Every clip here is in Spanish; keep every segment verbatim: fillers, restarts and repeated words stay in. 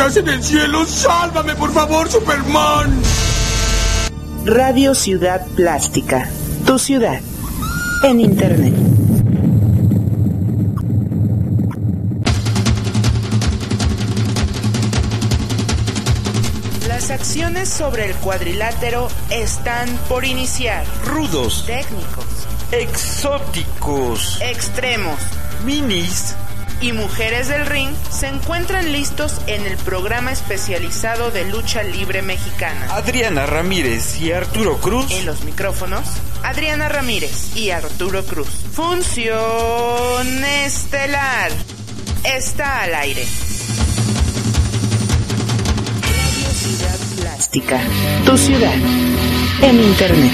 estás en el cielo, sálvame, por favor, Superman. Radio Ciudad Plástica, tu ciudad, en internet. Las acciones sobre el cuadrilátero están por iniciar. Rudos, técnicos, exóticos, extremos, minis y mujeres del ring se encuentran listos en el programa especializado de lucha libre mexicana. Adriana Ramírez y Arturo Cruz. En los micrófonos, Adriana Ramírez y Arturo Cruz. Función estelar. Está al aire. Radio Ciudad Plástica, tu ciudad, en internet.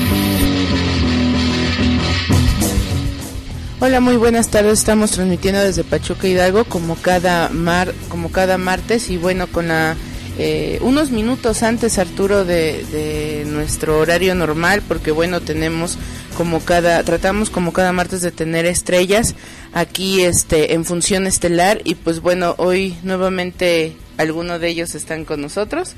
Hola, muy buenas tardes. Estamos transmitiendo desde Pachuca, Hidalgo, como cada mar, como cada martes, y bueno, con la eh, unos minutos antes, Arturo, de, de nuestro horario normal, porque bueno, tenemos como cada, tratamos como cada martes de tener estrellas aquí, este, en función estelar, y pues bueno, hoy nuevamente algunos de ellos están con nosotros,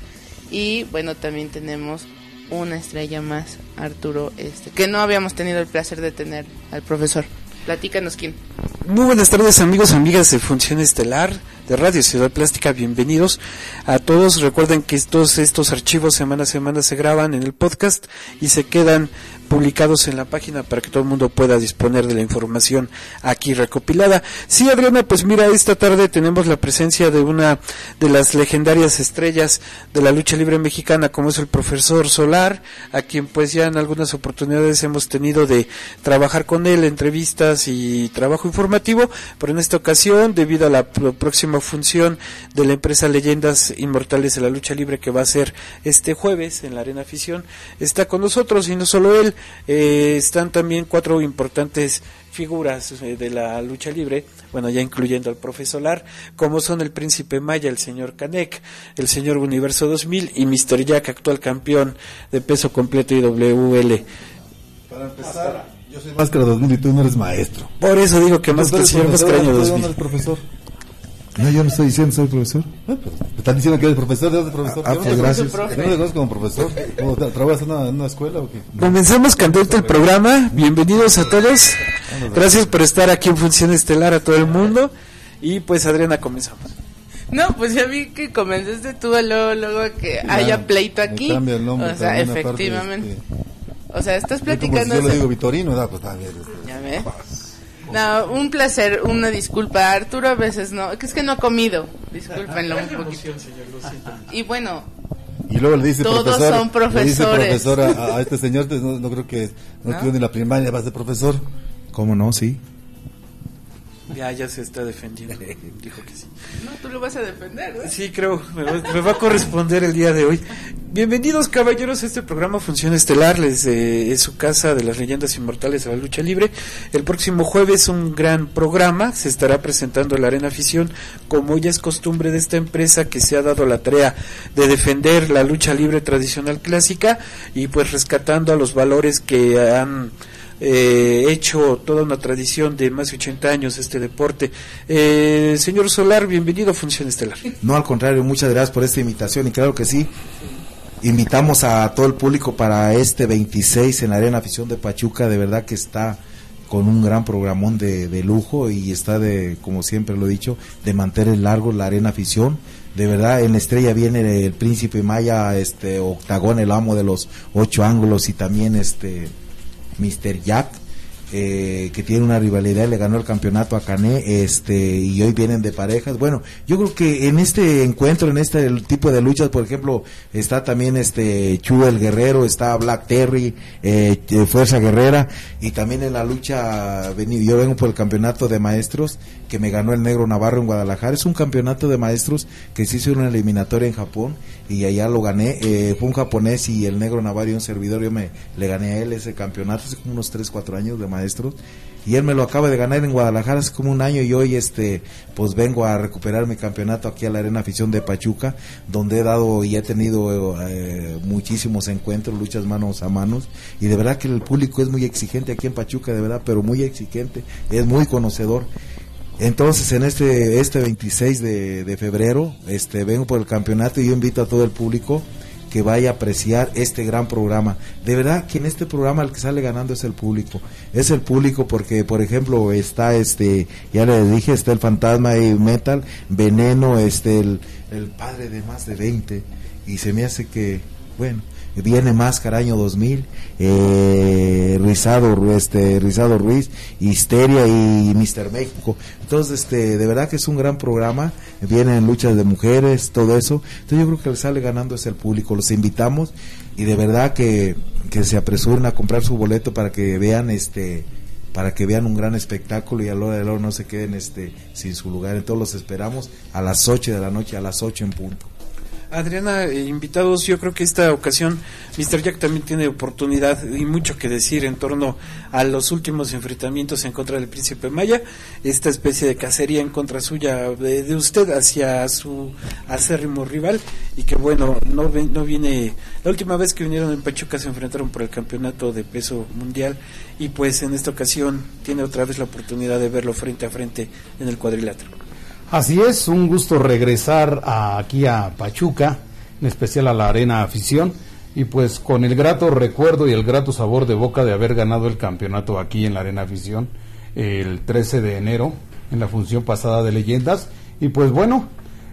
y bueno, también tenemos una estrella más, Arturo, este, que no habíamos tenido el placer de tener al profesor. Platícanos quién. Muy buenas tardes, amigos, amigas de Función Estelar de Radio Ciudad Plástica, bienvenidos a todos. Recuerden que todos estos archivos semana a semana se graban en el podcast y se quedan publicados en la página para que todo el mundo pueda disponer de la información aquí recopilada. Sí, Adriana, pues mira, esta tarde tenemos la presencia de una de las legendarias estrellas de la lucha libre mexicana, como es el profesor Solar, a quien pues ya en algunas oportunidades hemos tenido de trabajar con él, entrevistas y trabajo informativo, pero en esta ocasión, debido a la pro- próxima función de la empresa Leyendas Inmortales de la Lucha Libre, que va a ser este jueves en la Arena Afición, está con nosotros, y no solo él, eh, están también cuatro importantes figuras eh, de la lucha libre, bueno, ya incluyendo al profesor Solar, como son el Príncipe Maya, el señor Canek, el señor Universo dos mil y mister Jack, actual campeón de peso completo y W L. Para empezar, yo soy Máscara dos mil y tú no eres maestro. Por eso digo que más que el señor Máscara año dos mil. ¿Dónde eres profesor? No, yo no estoy diciendo soy profesor. Ah, pues, me están diciendo que eres profesor. ¿De dónde es profesor? Ah, pues gracias. Yo no te conozco como profesor. ¿Cómo, ¿Trabajas en una, en una escuela o qué? Comenzamos cantando el programa. Bienvenidos a todos. Gracias por estar aquí en Función Estelar, a todo el mundo. Y pues, Adriana, comenzamos. No, pues ya vi que comenzaste tú luego, luego que claro, haya pleito aquí. Cambia el nombre, o sea, efectivamente. Parte, este... O sea, estás platicando. Yo, yo le digo Vitorino, no, pues también. Este... Ya ves. No, un placer, una disculpa, Arturo a veces no, es que no ha comido, discúlpenlo un poquito. Y bueno, y luego le dice todos profesor, son profesores. Le dice profesor a, a este señor, no, no creo que no, ¿no? Tuvo ni la primaria, vas de profesor. ¿Cómo no? Sí. Ya, ya se está defendiendo. Dijo que sí. No, tú lo vas a defender, ¿no? Sí, creo, me va, me va a corresponder el día de hoy. Bienvenidos, caballeros, a este programa Función Estelar, desde su casa de las Leyendas Inmortales de la Lucha Libre. El próximo jueves un gran programa, se estará presentando en la Arena Afición, como ya es costumbre de esta empresa que se ha dado la tarea de defender la lucha libre tradicional clásica y pues rescatando a los valores que han Eh, hecho toda una tradición de más de ochenta años este deporte. Eh, señor Solar, bienvenido a Función Estelar. No, al contrario, muchas gracias por esta invitación, y claro que sí, invitamos a todo el público para este veintiséis en la Arena Afición de Pachuca. De verdad que está con un gran programón de, de lujo, y está de, como siempre lo he dicho, de mantener largo la Arena Afición. De verdad, en la estrella viene el Príncipe Maya, este Octagón, el amo de los ocho ángulos, y también este mister Jack, eh, que tiene una rivalidad, le ganó el campeonato a Cané, este, y hoy vienen de parejas. Bueno, yo creo que en este encuentro, en este tipo de luchas, por ejemplo, está también este Chu el Guerrero, está Black Terry, eh, Fuerza Guerrera, y también en la lucha, yo vengo por el campeonato de maestros, que me ganó el Negro Navarro en Guadalajara. Es un campeonato de maestros que se hizo en una eliminatoria en Japón, y allá lo gané. Eh, fue un japonés y el Negro Navarro y un servidor, yo me le gané a él ese campeonato hace como unos tres, cuatro años de maestros, y él me lo acaba de ganar en Guadalajara hace como un año, y hoy este pues vengo a recuperar mi campeonato aquí a la Arena Afición de Pachuca, donde he dado y he tenido eh, muchísimos encuentros, luchas manos a manos, y de verdad que el público es muy exigente aquí en Pachuca, de verdad, pero muy exigente, es muy conocedor. Entonces en este este veintiséis de, de febrero este vengo por el campeonato y yo invito a todo el público que vaya a apreciar este gran programa. De verdad que en este programa el que sale ganando es el público. Es el público porque, por ejemplo, está este, ya le dije, está el Fantasma y Metal, Veneno, este el, el padre de más de veinte, y se me hace que, bueno, viene Máscara año dos mil, eh, Rizado, este, Rizado Ruiz, Histeria y míster México. Entonces, este, de verdad que es un gran programa, vienen luchas de mujeres, todo eso. Entonces yo creo que el sale ganando es el público. Los invitamos y de verdad que, que se apresuren a comprar su boleto para que vean este para que vean un gran espectáculo y a la hora de la hora no se queden este sin su lugar. Entonces los esperamos a las ocho de la noche, a las ocho en punto. Adriana, eh, invitados, yo creo que esta ocasión míster Jack también tiene oportunidad y mucho que decir en torno a los últimos enfrentamientos en contra del Príncipe Maya, esta especie de cacería en contra suya de, de usted hacia su acérrimo rival, y que bueno, no, no viene, la última vez que vinieron en Pachuca se enfrentaron por el campeonato de peso mundial, y pues en esta ocasión tiene otra vez la oportunidad de verlo frente a frente en el cuadrilátero. Así es, un gusto regresar a, aquí a Pachuca, en especial a la Arena Afición, y pues con el grato recuerdo y el grato sabor de boca de haber ganado el campeonato aquí en la Arena Afición el trece de enero, en la función pasada de Leyendas, y pues bueno,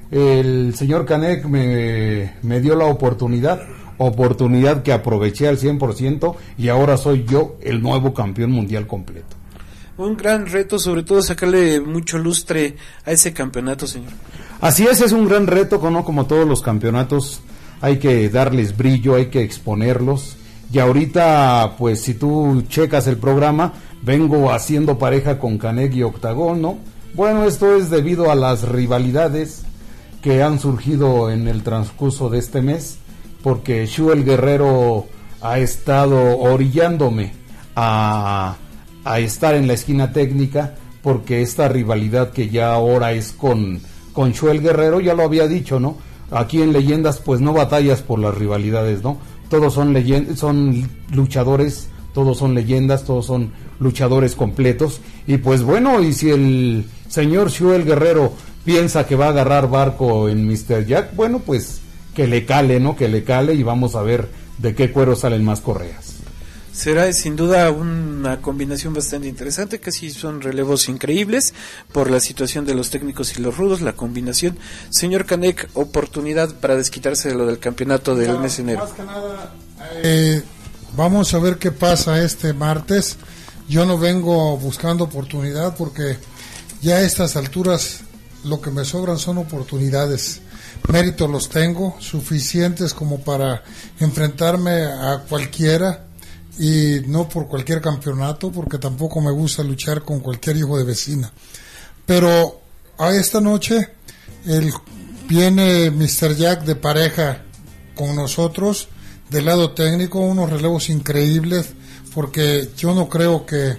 el señor Canek me, me dio la oportunidad, oportunidad que aproveché al cien por ciento, y ahora soy yo el nuevo campeón mundial completo. Un gran reto, sobre todo sacarle mucho lustre a ese campeonato, señor. Así es, es un gran reto, ¿no? Como todos los campeonatos, hay que darles brillo, hay que exponerlos. Y ahorita, pues si tú checas el programa, vengo haciendo pareja con Canek y Octagón, ¿no? Bueno, esto es debido a las rivalidades que han surgido en el transcurso de este mes, porque Shu el Guerrero ha estado orillándome a... a estar en la esquina técnica, porque esta rivalidad que ya ahora es con con Shuel Guerrero, ya lo había dicho, ¿no? Aquí en Leyendas pues no batallas por las rivalidades, ¿no? Todos son leyend- son luchadores, todos son leyendas, todos son luchadores completos, y pues bueno, y si el señor Shuel Guerrero piensa que va a agarrar barco en míster Jack, bueno, pues que le cale, ¿no? Que le cale, y vamos a ver de qué cuero salen más correas. Será sin duda una combinación bastante interesante, casi son relevos increíbles por la situación de los técnicos y los rudos, la combinación. Señor Canek, oportunidad para desquitarse de lo del campeonato del no, mes de enero. Más que nada, eh, vamos a ver qué pasa este martes. Yo no vengo buscando oportunidad porque ya a estas alturas lo que me sobran son oportunidades. Méritos los tengo, suficientes como para enfrentarme a cualquiera, y no por cualquier campeonato, porque tampoco me gusta luchar con cualquier hijo de vecina. Pero a esta noche el, viene míster Jack de pareja con nosotros, del lado técnico, unos relevos increíbles, porque yo no creo que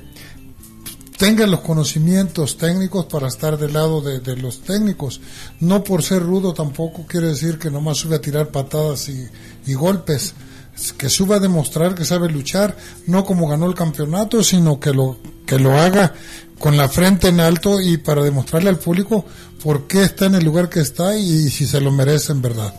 tengan los conocimientos técnicos para estar del lado de, de los técnicos. No por ser rudo tampoco quiere decir que nomás sube a tirar patadas y, y golpes, que suba a demostrar que sabe luchar, no como ganó el campeonato, sino que lo que lo haga con la frente en alto, y para demostrarle al público por qué está en el lugar que está y si se lo merece en verdad.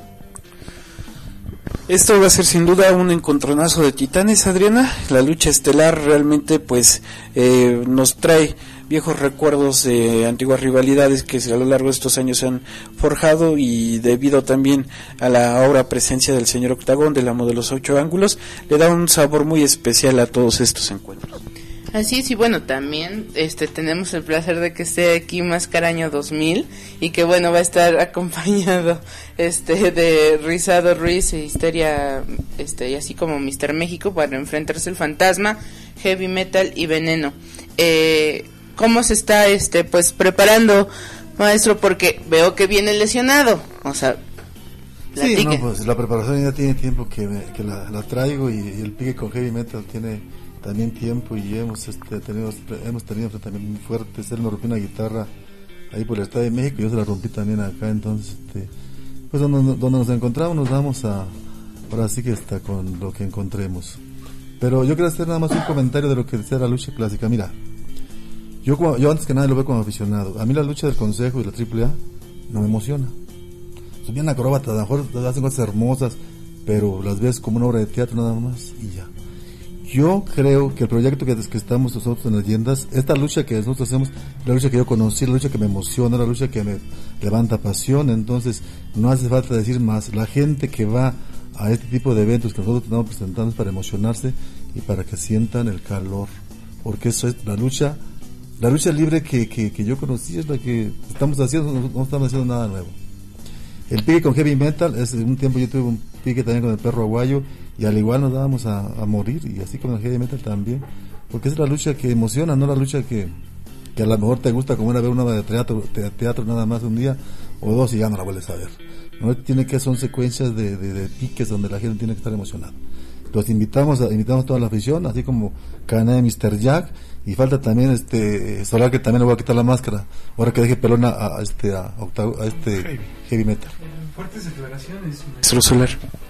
Esto va a ser sin duda un encontronazo de titanes, Adriana. La lucha estelar realmente pues eh, nos trae viejos recuerdos de antiguas rivalidades que a lo largo de estos años se han forjado, y debido también a la obra presencia del señor Octagón, del amo de los ocho ángulos, le da un sabor muy especial a todos estos encuentros. Así es, y bueno, también este tenemos el placer de que esté aquí Máscara año dos mil, y que bueno, va a estar acompañado este de Rizado Ruiz e Histeria, este y así como míster México, para enfrentarse el Fantasma, Heavy Metal y Veneno. Eh, ¿Cómo se está este pues preparando, maestro? Porque veo que viene lesionado, o sea, platique. Sí, no, pues la preparación ya tiene tiempo que, me, que la, la traigo, y, y el pique con Heavy Metal tiene también tiempo, y hemos este, tenido hemos tenido enfrentamientos muy fuertes. Él me rompió una guitarra ahí por el Estado de México y yo se la rompí también acá. Entonces este, pues donde, donde nos encontramos nos vamos a, ahora sí que está con lo que encontremos. Pero yo quiero hacer nada más un comentario de lo que decía la lucha clásica. Mira, Yo, como- yo antes que nada lo veo como aficionado. A mí la lucha del Consejo y la triple A no me emociona. Son bien acróbatas, a lo mejor hacen cosas hermosas, pero las ves como una obra de teatro nada más y ya. Yo creo que el proyecto que, que estamos nosotros en Leyendas, esta lucha que nosotros hacemos, la lucha que yo conocí, la lucha que me emociona, la lucha que me levanta pasión, entonces no hace falta decir más. La gente que va a este tipo de eventos que nosotros estamos presentando es para emocionarse y para que sientan el calor, porque eso es la lucha, la lucha libre que, que, que yo conocí es la que estamos haciendo, no, no estamos haciendo nada nuevo. El pique con heavy metal, es un tiempo yo tuve un pique también con el perro aguayo y al igual nos dábamos a, a morir, y así con el heavy metal también, porque es la lucha que emociona, no la lucha que, que a lo mejor te gusta como era ver una obra de teatro, de teatro nada más un día o dos y ya no la vuelves a ver. No tiene que, son secuencias de, de, de piques donde la gente tiene que estar emocionada. Los invitamos a, invitamos a toda la afición, así como Cadena de mister Jack, y falta también este Solar, que también le voy a quitar la máscara ahora que deje pelona a, a este a, octavo, a este heavy, heavy metal. Fuertes declaraciones, maestro Solar.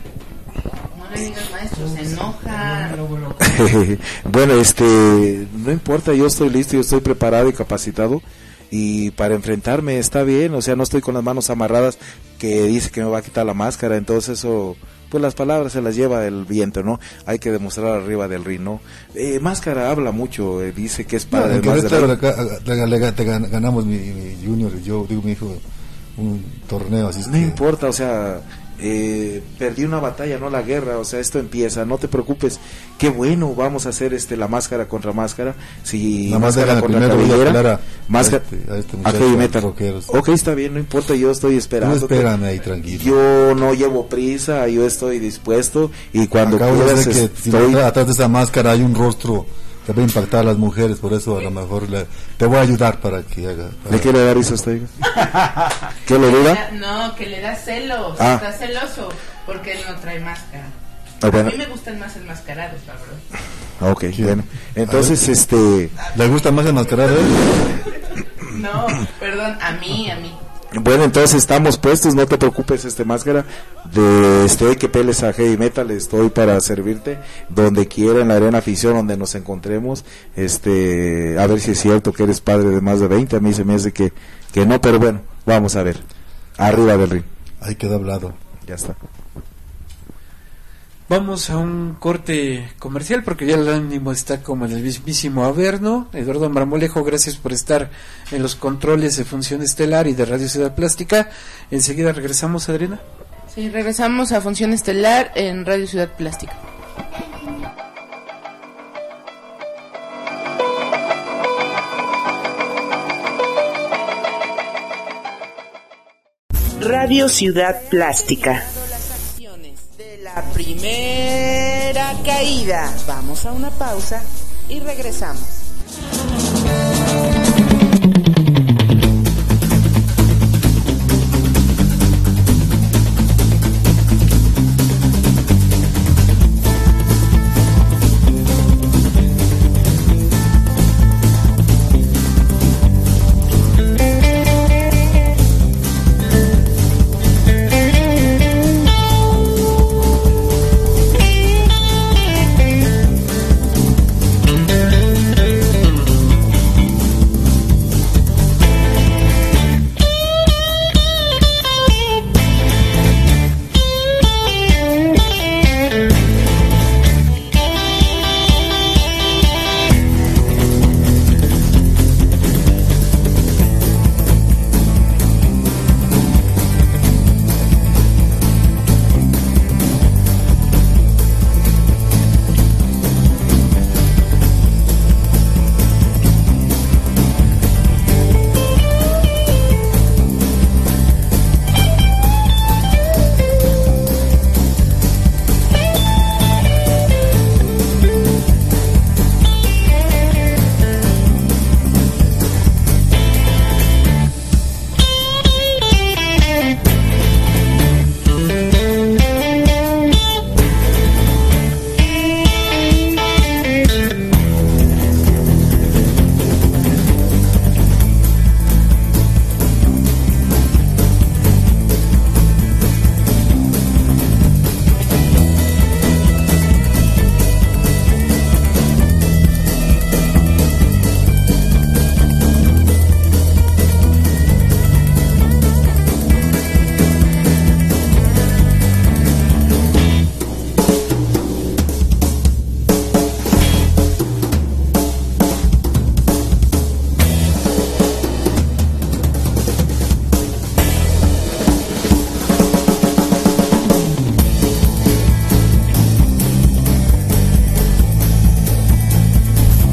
No le digas, maestro, se enoja. Bueno, este, no importa, yo estoy listo, yo estoy preparado y capacitado, y para enfrentarme está bien, o sea, no estoy con las manos amarradas que dice que me va a quitar la máscara, entonces eso, pues las palabras se las lleva el viento, ¿no? Hay que demostrar arriba del ring, ¿no? Eh, máscara habla mucho, eh, dice que es para no, el que más ahorita de la... acá, le, le, le, te ganamos mi, mi junior y yo, digo mi hijo, un torneo así. No que... importa, o sea, eh, perdí una batalla, no la guerra, o sea, esto empieza, no te preocupes, qué bueno, vamos a hacer este la máscara contra máscara, si Nada más máscara contra cabellera, máscara a este, a este a muchacho, heavy metal. rockeros. Ok, está bien, no importa, yo estoy esperando. Tú espérame ahí, tranquilo. Yo no llevo prisa, yo estoy dispuesto, y cuando Acabo quieras de ver que estoy... si atrás de esa máscara hay un rostro que va a impactar a las mujeres, por eso a lo mejor le, te voy a ayudar para que haga. Para... ¿Le quiere dar eso a usted? ¿Qué le diga? No, que le da celos, Ah. está celoso, porque él no trae máscara. Ah, bueno. A mí me gustan más enmascarados, la verdad. Ok, bueno, entonces este... ¿Le gusta más enmascarado? No, perdón, a mí, a mí. Bueno, entonces estamos puestos, no te preocupes, este máscara, de estoy que peles a heavy metal, estoy para servirte donde quiera, en la arena afición donde nos encontremos, este, a ver si es cierto que eres padre de más de veinte, a mí se me hace que, que no, pero bueno, vamos a ver, arriba del ring. Ahí queda hablado. Ya está. Vamos a un corte comercial porque ya el ánimo está como el mismísimo Averno. Eduardo Marmolejo, gracias por estar en los controles de Función Estelar y de Radio Ciudad Plástica. Enseguida regresamos, Adriana. Sí, regresamos a Función Estelar en Radio Ciudad Plástica. Radio Ciudad Plástica. La primera caída. Vamos a una pausa y regresamos.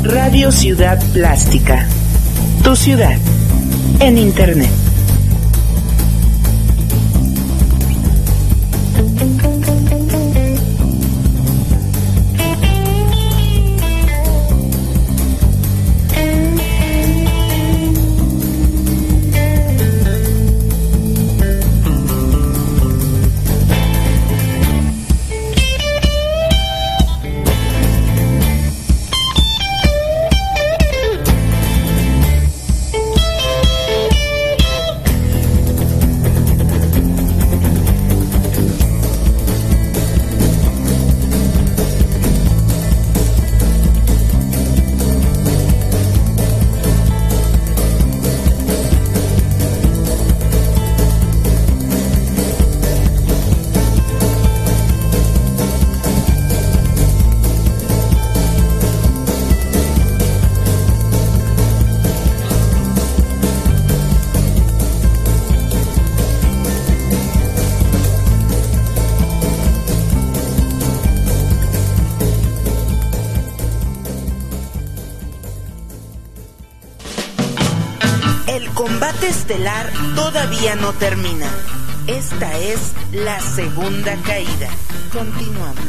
Radio Ciudad Plástica. Tu ciudad en Internet. Estelar todavía no termina. Esta es la segunda caída. Continuamos.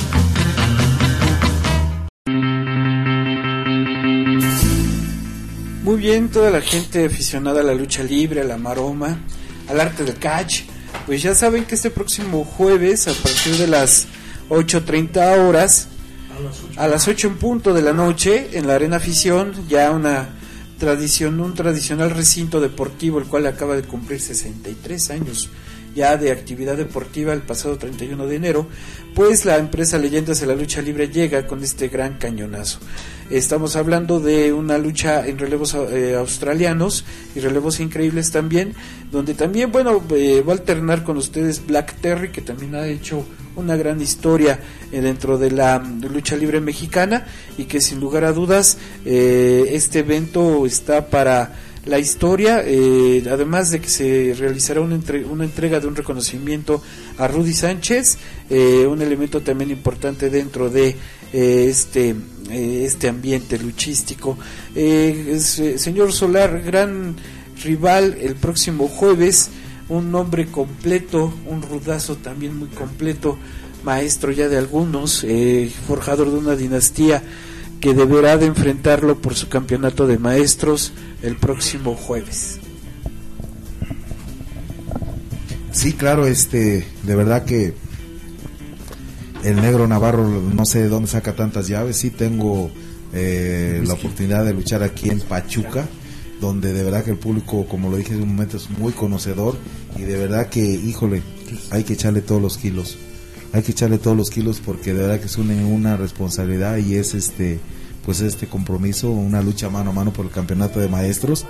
Muy bien, toda la gente aficionada a la lucha libre, a la maroma, al arte del catch, pues ya saben que este próximo jueves a partir de las ocho treinta horas, a las ocho en punto de la noche, en la Arena Afición, ya una tradición, un tradicional recinto deportivo, el cual acaba de cumplir sesenta y tres años ya de actividad deportiva el pasado treinta y uno de enero, pues la empresa Leyendas de la Lucha Libre llega con este gran cañonazo. Estamos hablando de una lucha en relevos eh, australianos y relevos increíbles también, donde también, bueno, eh, va a alternar con ustedes Black Terry, que también ha hecho una gran historia eh, dentro de la de lucha libre mexicana, y que sin lugar a dudas eh, este evento está para la historia, eh, además de que se realizará una, entre, una entrega de un reconocimiento a Rudy Sánchez, eh, un elemento también importante dentro de eh, este eh, este ambiente luchístico. Eh, es, eh, señor Solar, gran rival el próximo jueves, un hombre completo, un rudazo también muy completo, maestro ya de algunos, eh, forjador de una dinastía, que deberá de enfrentarlo por su campeonato de maestros el próximo jueves. Sí, claro, este, de verdad que el negro Navarro no sé de dónde saca tantas llaves. Sí tengo eh, la oportunidad de luchar aquí en Pachuca, donde de verdad que el público, como lo dije en un momento, es muy conocedor, y de verdad que, híjole, hay que echarle todos los kilos. Hay que echarle todos los kilos porque de verdad que es una, una responsabilidad, y es este pues este compromiso, una lucha mano a mano por el campeonato de maestros.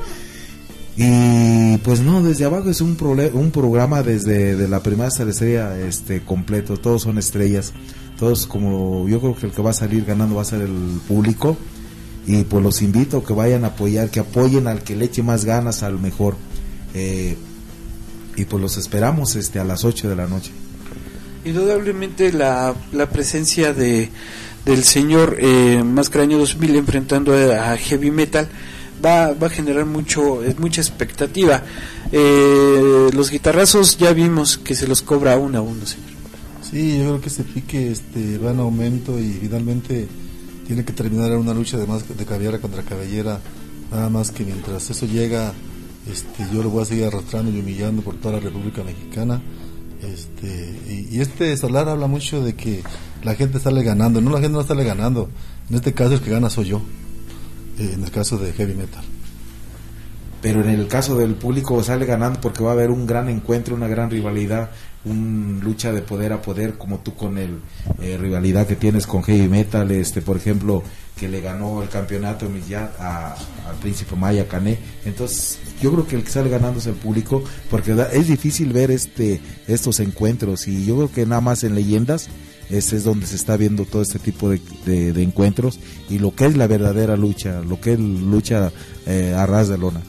Y pues no, desde abajo es un prole- un programa desde de la primera hasta la estrella, este completo, todos son estrellas, todos, como yo creo que el que va a salir ganando va a ser el público, y pues los invito a que vayan a apoyar, que apoyen al que le eche más ganas, al mejor, eh, y pues los esperamos este a las ocho de la noche. Indudablemente la, la presencia de del señor eh, Mascaraño dos mil enfrentando a, a Heavy Metal va, va a generar mucho eh, mucha expectativa. Eh, los guitarrazos ya vimos que se los cobra uno a uno, señor. Sí, yo creo que ese pique este, va en aumento, y finalmente tiene que terminar en una lucha de, más, de cabellera contra cabellera, nada más que mientras eso llega, este, yo lo voy a seguir arrastrando y humillando por toda la República Mexicana. Este, y, y este Solar habla mucho de que la gente sale ganando. No, la gente no sale ganando, en este caso el que gana soy yo, eh, en el caso de Heavy Metal. Pero en el caso del público sale ganando porque va a haber un gran encuentro, una gran rivalidad, una lucha de poder a poder, como tú con el eh, rivalidad que tienes con Heavy Metal, este por ejemplo, que le ganó el campeonato ya a, al Príncipe Maya Cané. Entonces yo creo que el que sale ganando es el público, porque da, es difícil ver este estos encuentros, y yo creo que nada más en Leyendas este es donde se está viendo todo este tipo de, de, de encuentros, y lo que es la verdadera lucha, lo que es lucha eh, a ras de lona.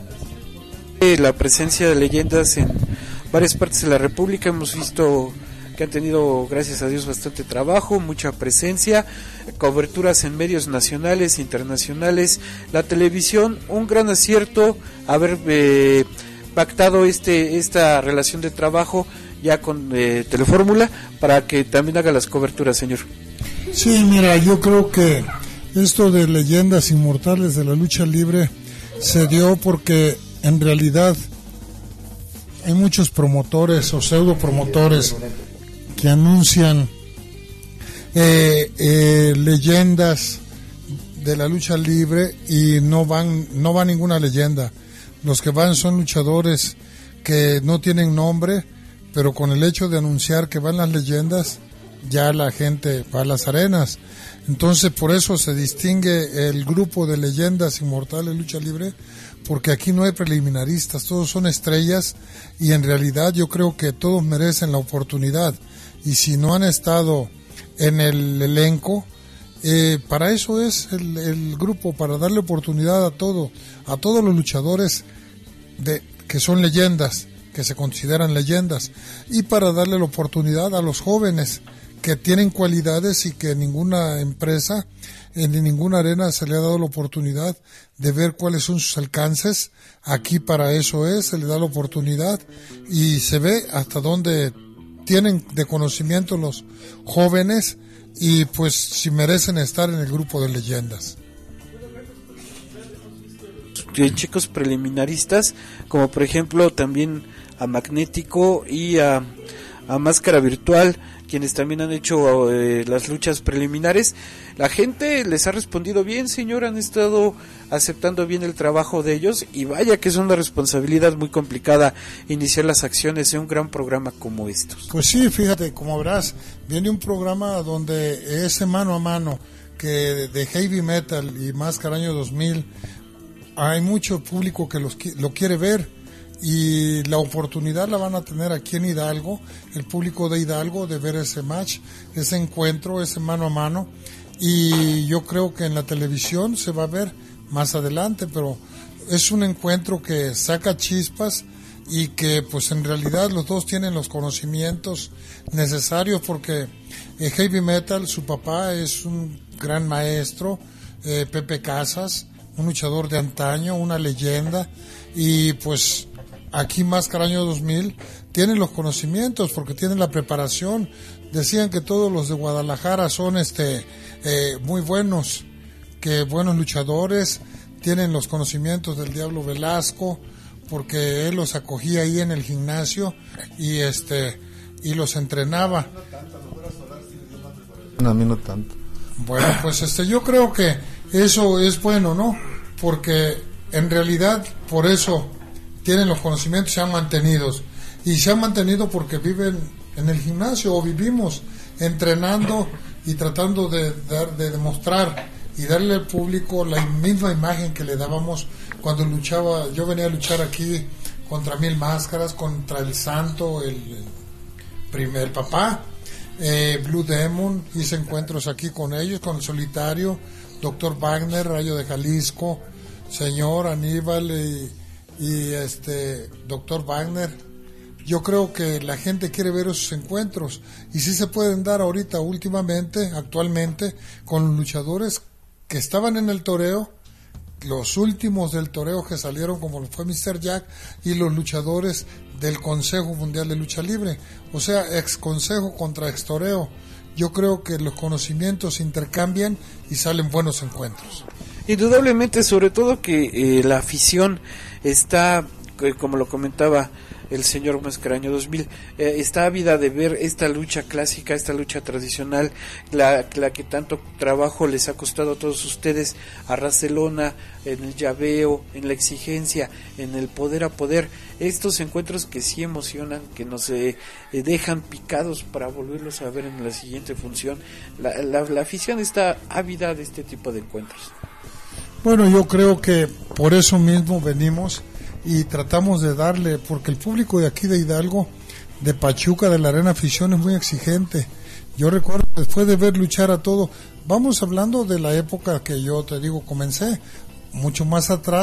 La presencia de Leyendas en varias partes de la República, hemos visto que han tenido, gracias a Dios, bastante trabajo, mucha presencia, coberturas en medios nacionales, internacionales, la televisión, un gran acierto haber eh, pactado este esta relación de trabajo ya con eh, Telefórmula para que también haga las coberturas, señor. Sí, mira, yo creo que esto de leyendas inmortales de la lucha libre se dio porque en realidad hay muchos promotores o pseudo promotores que anuncian eh, eh, leyendas de la lucha libre y no van no va ninguna leyenda. Los que van son luchadores que no tienen nombre, pero con el hecho de anunciar que van las leyendas, ya la gente va a las arenas. Entonces, por eso se distingue el grupo de leyendas inmortales lucha libre, porque aquí no hay preliminaristas, todos son estrellas y en realidad yo creo que todos merecen la oportunidad. Y si no han estado en el elenco, eh, para eso es el, el grupo, para darle oportunidad a todo, a todos los luchadores de, que son leyendas, que se consideran leyendas, y para darle la oportunidad a los jóvenes que tienen cualidades y que ninguna empresa, en ninguna arena se le ha dado la oportunidad de ver cuáles son sus alcances. Aquí para eso es, se le da la oportunidad y se ve hasta dónde tienen de conocimiento los jóvenes y pues si merecen estar en el grupo de leyendas. De chicos preliminaristas, como por ejemplo también a Magnético y a, a Máscara Virtual, quienes también han hecho eh, las luchas preliminares. La gente les ha respondido bien, señor, han estado aceptando bien el trabajo de ellos y vaya que es una responsabilidad muy complicada iniciar las acciones en un gran programa como estos. Pues sí, fíjate, como verás, viene un programa donde ese mano a mano que de Heavy Metal y Máscara Año dos mil, hay mucho público que los, lo quiere ver. Y la oportunidad la van a tener aquí en Hidalgo, el público de Hidalgo, de ver ese match, ese encuentro, ese mano a mano. Y yo creo que en la televisión se va a ver más adelante, pero es un encuentro que saca chispas y que pues en realidad los dos tienen los conocimientos necesarios, porque eh, Heavy Metal, su papá es un gran maestro, eh, Pepe Casas, un luchador de antaño, una leyenda, y pues aquí Máscara Año dos mil tienen los conocimientos porque tienen la preparación. Decían que todos los de Guadalajara son este eh, muy buenos, que buenos luchadores, tienen los conocimientos del Diablo Velasco, porque él los acogía ahí en el gimnasio y este y los entrenaba. A mí no tanto. Bueno, pues este yo creo que eso es bueno, ¿no? Porque en realidad por eso tienen los conocimientos, se han mantenido y se han mantenido porque viven en el gimnasio o vivimos entrenando y tratando de dar, de demostrar y darle al público la misma imagen que le dábamos cuando luchaba. Yo venía a luchar aquí contra Mil Máscaras, contra el Santo, el, el primer papá, eh, Blue Demon, hice encuentros aquí con ellos, con el Solitario, Doctor Wagner, Rayo de Jalisco, Señor Aníbal y y este Doctor Wagner. Yo creo que la gente quiere ver esos encuentros y sí se pueden dar ahorita últimamente, actualmente, con los luchadores que estaban en el toreo, los últimos del toreo que salieron como fue mister Jack, y los luchadores del Consejo Mundial de Lucha Libre, o sea, ex consejo contra ex toreo. Yo creo que los conocimientos se intercambian y salen buenos encuentros. Indudablemente, sobre todo que eh, la afición está, eh, como lo comentaba el señor Máscara Año dos mil, eh, está ávida de ver esta lucha clásica, esta lucha tradicional, la, la que tanto trabajo les ha costado a todos ustedes, a Barcelona, en el llaveo, en la exigencia, en el poder a poder, estos encuentros que sí emocionan, que nos eh, eh, dejan picados para volverlos a ver en la siguiente función. La, la, la afición está ávida de este tipo de encuentros. Bueno, yo creo que por eso mismo venimos y tratamos de darle, porque el público de aquí de Hidalgo, de Pachuca, de la Arena Afición, es muy exigente. Yo recuerdo, después de ver luchar a todo, vamos hablando de la época que yo te digo comencé, mucho más atrás,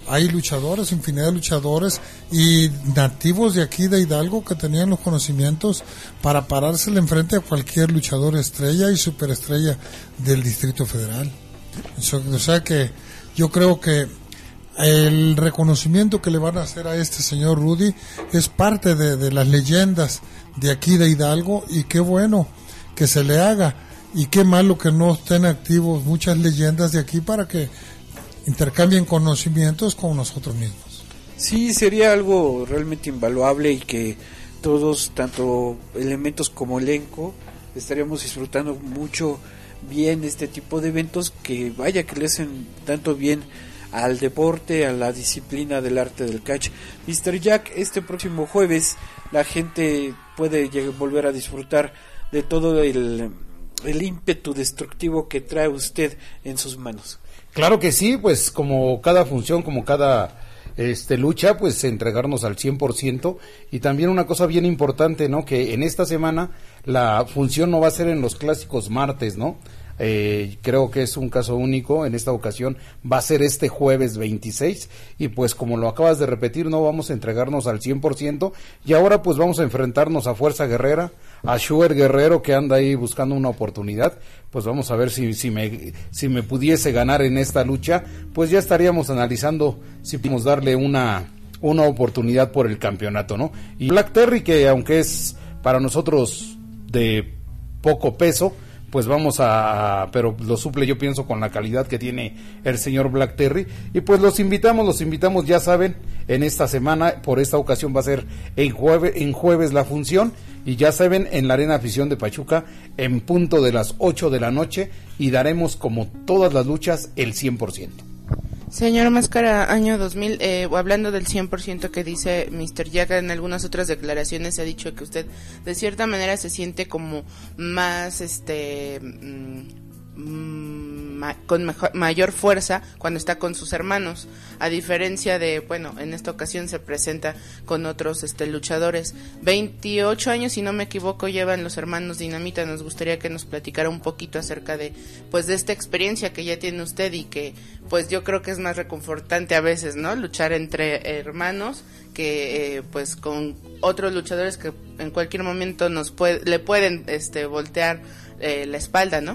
hay luchadores, infinidad de luchadores y nativos de aquí de Hidalgo que tenían los conocimientos para parársele enfrente a cualquier luchador estrella y superestrella del Distrito Federal. O sea que yo creo que el reconocimiento que le van a hacer a este señor Rudy es parte de, de las leyendas de aquí de Hidalgo, y qué bueno que se le haga, y qué malo que no estén activos muchas leyendas de aquí para que intercambien conocimientos con nosotros mismos. Sí, sería algo realmente invaluable, y que todos, tanto elementos como elenco, estaríamos disfrutando mucho bien este tipo de eventos que vaya que le hacen tanto bien al deporte, a la disciplina del arte del catch. mister Jack, este próximo jueves la gente puede llegar, volver a disfrutar de todo el, el ímpetu destructivo que trae usted en sus manos. Claro que sí, pues como cada función, como cada este lucha, pues entregarnos al cien por ciento. Y también una cosa bien importante, ¿no? Que en esta semana la función no va a ser en los clásicos martes, ¿no? Eh, creo que es un caso único. En esta ocasión va a ser este jueves veintiséis, y pues como lo acabas de repetir, no vamos a entregarnos al cien por ciento, y ahora pues vamos a enfrentarnos a Fuerza Guerrera, a Schuer Guerrero, que anda ahí buscando una oportunidad. Pues vamos a ver si, si me si me pudiese ganar en esta lucha, pues ya estaríamos analizando si podemos darle una una oportunidad por el campeonato, ¿no? Y Black Terry, que aunque es para nosotros de poco peso, pues vamos a, pero lo suple, yo pienso, con la calidad que tiene el señor Black Terry. Y pues los invitamos, los invitamos, ya saben, en esta semana, por esta ocasión va a ser en jueves, en jueves la función, y ya saben, en la Arena Afición de Pachuca, en punto de las ocho de la noche, y daremos, como todas las luchas, el cien por ciento. Señor Máscara, año dos mil, eh, hablando del cien por ciento que dice mister Yaga, en algunas otras declaraciones se ha dicho que usted de cierta manera se siente como más, este, mmm, ma- con mejor, mayor fuerza cuando está con sus hermanos, a diferencia de, bueno, en esta ocasión se presenta con otros este luchadores. veintiocho años, si no me equivoco, llevan los hermanos Dinamita. Nos gustaría que nos platicara un poquito acerca de, pues, de esta experiencia que ya tiene usted, y que pues yo creo que es más reconfortante a veces, ¿no? Luchar entre hermanos que eh, pues con otros luchadores que en cualquier momento nos puede, le pueden este voltear eh, la espalda, ¿no?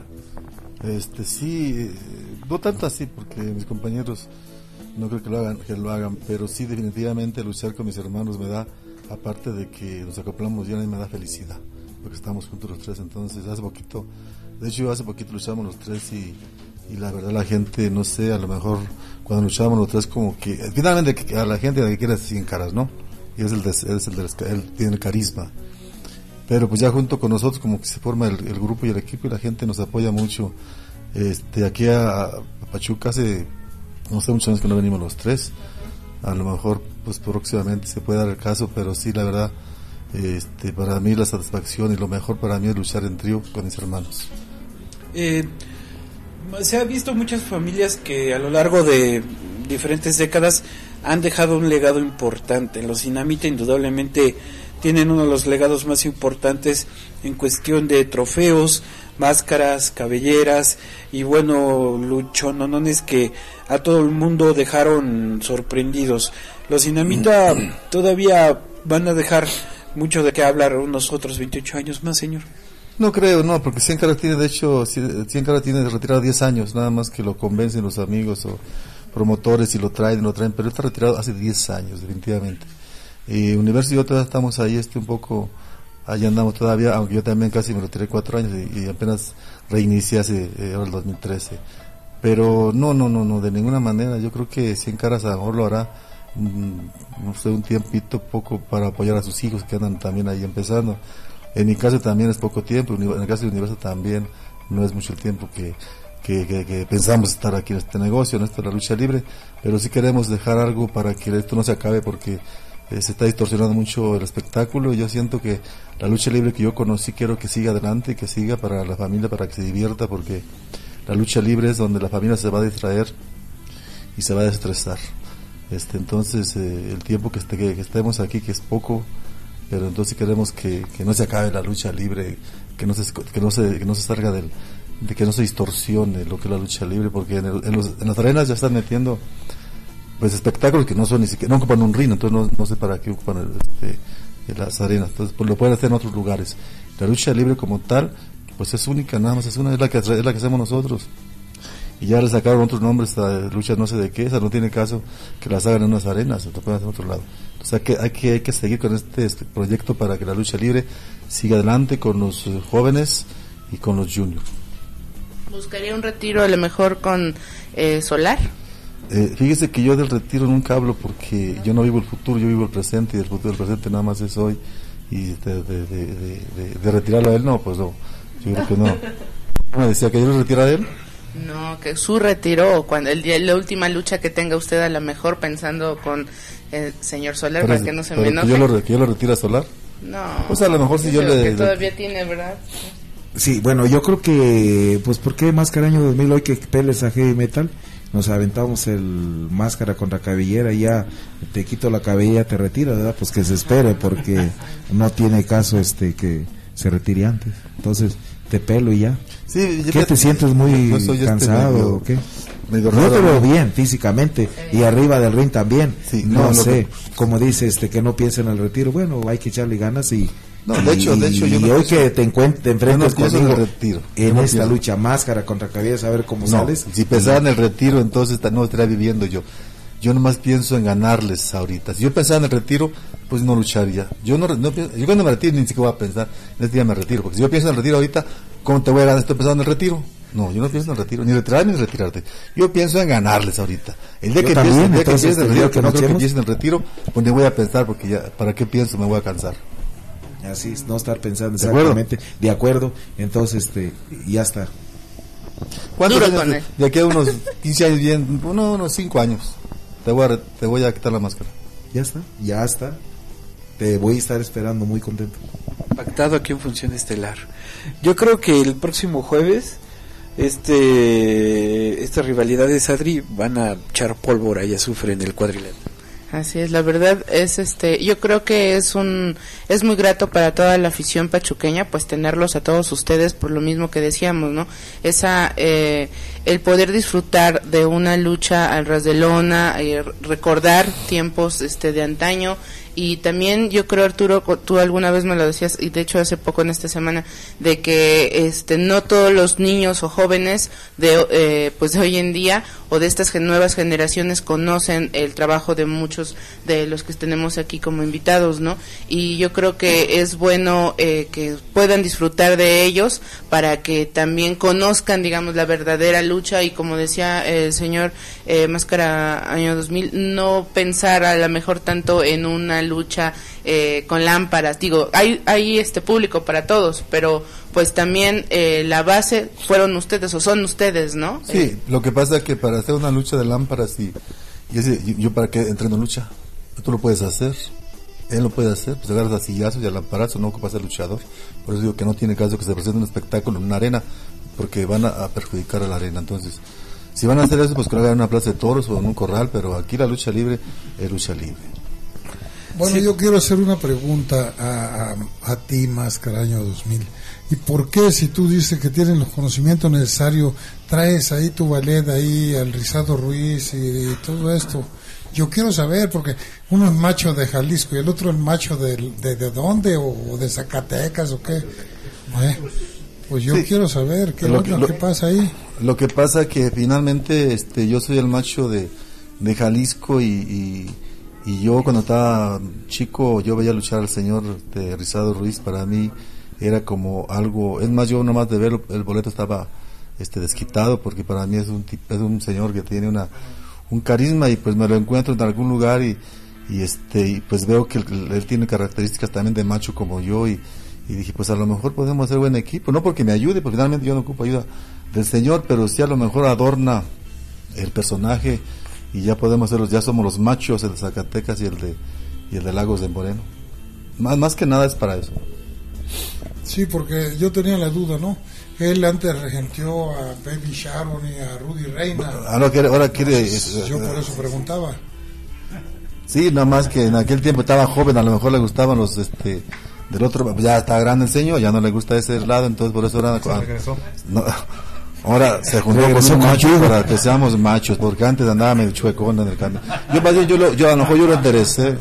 Este sí, no tanto así, porque mis compañeros no creo que lo hagan, que lo hagan, pero sí, definitivamente luchar con mis hermanos me da, aparte de que nos acoplamos bien, me da felicidad, porque estamos juntos los tres. Entonces hace poquito, de hecho hace poquito luchamos los tres, y y la verdad la gente, no sé, a lo mejor cuando luchábamos los tres, como que finalmente a la gente la que quiere sin caras, ¿no? Y es el de, es el de, él tiene el carisma, pero pues ya junto con nosotros como que se forma el, el grupo y el equipo, y la gente nos apoya mucho. Este aquí a, a Pachuca hace no sé, muchos años que no venimos los tres, a lo mejor pues próximamente se puede dar el caso, pero sí, la verdad, este para mí la satisfacción y lo mejor para mí es luchar en trío con mis hermanos. Eh, se ha visto muchas familias que a lo largo de diferentes décadas han dejado un legado importante. Los Dinamita indudablemente tienen uno de los legados más importantes en cuestión de trofeos, máscaras, cabelleras y bueno, luchonones que a todo el mundo dejaron sorprendidos. Los Dinamita todavía van a dejar mucho de qué hablar unos otros veintiocho años más, señor. No creo, no, porque Cien Caras tiene, de hecho, Cien Caras tiene retirado diez años, nada más que lo convencen los amigos o promotores y lo traen, lo traen, pero está retirado hace diez años, definitivamente. Y Universo y yo todavía estamos ahí, este un poco, ahí andamos todavía, aunque yo también casi me retiré cuatro años y, y apenas reinicié hace, eh, ahora el dos mil trece. Pero no, no, no, no, de ninguna manera, yo creo que Cien Caras a lo mejor lo hará, mm, no sé, un tiempito poco para apoyar a sus hijos que andan también ahí empezando. En mi caso también es poco tiempo, en el caso de Universo también no es mucho el tiempo que, que, que, que pensamos estar aquí en este negocio, en esto de la lucha libre, pero sí queremos dejar algo para que esto no se acabe, porque eh, se está distorsionando mucho el espectáculo, y yo siento que la lucha libre que yo conocí quiero que siga adelante, que siga para la familia, para que se divierta, porque la lucha libre es donde la familia se va a distraer y se va a desestresar. Este, entonces eh, el tiempo que, este, que, que estemos aquí, que es poco, pero entonces queremos que, que no se acabe la lucha libre, que no se que no se que no se salga del, de que no se distorsione lo que es la lucha libre, porque en, el, en, los, en las arenas ya están metiendo pues espectáculos que no son ni siquiera, no ocupan un ring, entonces no, no sé para qué ocupan este, las arenas, entonces pues lo pueden hacer en otros lugares. La lucha libre como tal, pues es única, nada más es una, es la que, es la que hacemos nosotros. Y ya le sacaron otros nombres a luchas no sé de qué, esa no tiene caso que las hagan en unas arenas, lo pueden hacer en otro lado. O sea que hay que, hay que seguir con este, este proyecto para que la lucha libre siga adelante con los uh, jóvenes y con los juniors. ¿Buscaría un retiro a lo mejor con eh, Solar? Eh, fíjese que yo del retiro nunca hablo porque yo no vivo el futuro, yo vivo el presente y el futuro del presente nada más es hoy. Y de, de, de, de, de, de retirarlo a él, no, pues no, yo creo que no. ¿Me decía que yo lo retira a él? No, que su retiro, cuando el día, la última lucha que tenga usted a lo mejor pensando con el señor Solar, pero para es, que no se pero me enoje. Que yo, lo, que yo lo retire a Solar. No. Pues a lo mejor si yo le... Que todavía tiene, ¿verdad? Sí, bueno, yo creo que, pues, ¿por qué Máscara Año dos mil hoy que peles a Heavy Metal? Nos aventamos el Máscara contra Cabellera y ya te quito la cabellera, te retira, ¿verdad? Pues que se espere porque no tiene caso este que se retire antes. Entonces, te pelo y ya. Sí, ¿Qué te sientes muy pues cansado este medio, o qué? Medio no te veo bien físicamente y arriba del ring también. Sí, no, no sé, que... como dice este que no piensa en el retiro. Bueno, hay que echarle ganas y no, de hecho, de hecho, yo y no hoy pienso, que te encuentres, te enfrentes no conmigo en, retiro. en no esta pienso. lucha Máscara contra Cabellera, saber cómo no, sales. Si pensara en el retiro, entonces no estaría viviendo yo. Yo nomás pienso en ganarles ahorita. Si yo pensara en el retiro, pues no lucharía. Yo no, no pienso, yo cuando me retiro ni siquiera voy a pensar, en este día me retiro, porque si yo pienso en el retiro ahorita, ¿cómo te voy a ganar? Estoy pensando en el retiro. No, yo no pienso en el retiro, ni retirarme ni retirarte. Yo pienso en ganarles ahorita. El día yo que empiece el retiro, que no creo que empiece en el retiro, pues ni voy a pensar, porque ya, ¿para qué pienso? Me voy a cansar. Así es, no estar pensando exactamente, de acuerdo, entonces este, ya está. ¿Cuántos años de, de aquí a unos quince años, bien, uno, unos cinco años, te voy, a, te voy a quitar la máscara? Ya está, ya está, te voy a estar esperando muy contento. Pactado aquí en Función Estelar. Yo creo que el próximo jueves este esta rivalidad de Sadri van a echar pólvora y azufre en el cuadrilátero. Así es, la verdad es este, yo creo que es un es muy grato para toda la afición pachuqueña pues tenerlos a todos ustedes por lo mismo que decíamos, ¿no? Esa eh, el poder disfrutar de una lucha al ras de lona, eh, recordar tiempos este de antaño. Y también yo creo, Arturo, tú alguna vez me lo decías, y de hecho hace poco en esta semana, de que este no todos los niños o jóvenes de eh, pues de hoy en día o de estas nuevas generaciones conocen el trabajo de muchos de los que tenemos aquí como invitados, ¿no? Y yo creo que es bueno eh, que puedan disfrutar de ellos para que también conozcan, digamos, la verdadera lucha y como decía el señor eh, Máscara Año dos mil, no pensar a lo mejor tanto en una lucha eh, con lámparas. Digo, hay hay este público para todos, pero pues también eh, la base fueron ustedes o son ustedes, ¿no? Sí, eh. lo que pasa es que para hacer una lucha de lámparas y, y ese, yo para qué entreno lucha, tú lo puedes hacer, él lo puede hacer, pues agarras a sillazos y a lamparazo, no ocupa ser luchador. Por eso digo que no tiene caso que se presente un espectáculo en una arena, porque van a, a perjudicar a la arena. Entonces, si van a hacer eso, pues que lo hagan en una plaza de toros o en un corral, pero aquí la lucha libre es lucha libre. Bueno, sí. Yo quiero hacer una pregunta a, a, a ti, Máscara Año dos mil. ¿Y por qué, si tú dices que tienes los conocimientos necesarios, traes ahí tu ballet, ahí al Rizado Ruiz y, y todo esto? Yo quiero saber, porque uno es macho de Jalisco y el otro es macho de, de, de dónde, o, o de Zacatecas, o qué. ¿Eh? Pues yo sí. quiero saber, ¿qué, lo, lo, ¿qué pasa ahí? Lo que pasa que finalmente este yo soy el macho de, de Jalisco y... y Y yo cuando estaba chico, yo veía luchar al señor de Rizado Ruiz, para mí era como algo, es más, yo nomás de verlo, el boleto estaba este desquitado, porque para mí es un tipo, es un señor que tiene una un carisma, y pues me lo encuentro en algún lugar y, y este y pues veo que él, él tiene características también de macho como yo, y, y dije, pues a lo mejor podemos hacer buen equipo, no porque me ayude, porque finalmente yo no ocupo ayuda del señor, pero sí a lo mejor adorna el personaje, y ya podemos ser los, ya somos los machos, el de Zacatecas y el de y el de Lagos de Moreno. Más más que nada es para eso. Sí, porque yo tenía la duda, ¿no? Él antes regenteó a Baby Sharon y a Rudy Reina. Ah, no, quiere, ahora quiere. Entonces, yo por eso preguntaba. Sí, nada más que en aquel tiempo estaba joven, a lo mejor le gustaban los este del otro, ya está grande el señor, ya no le gusta ese lado, entonces por eso ahora. Se regresó. No, Ahora se juntó con un macho para que seamos machos, porque antes andaba medio chuecón en el canto. Yo más bien, yo, lo, yo a lo mejor yo lo enderecé.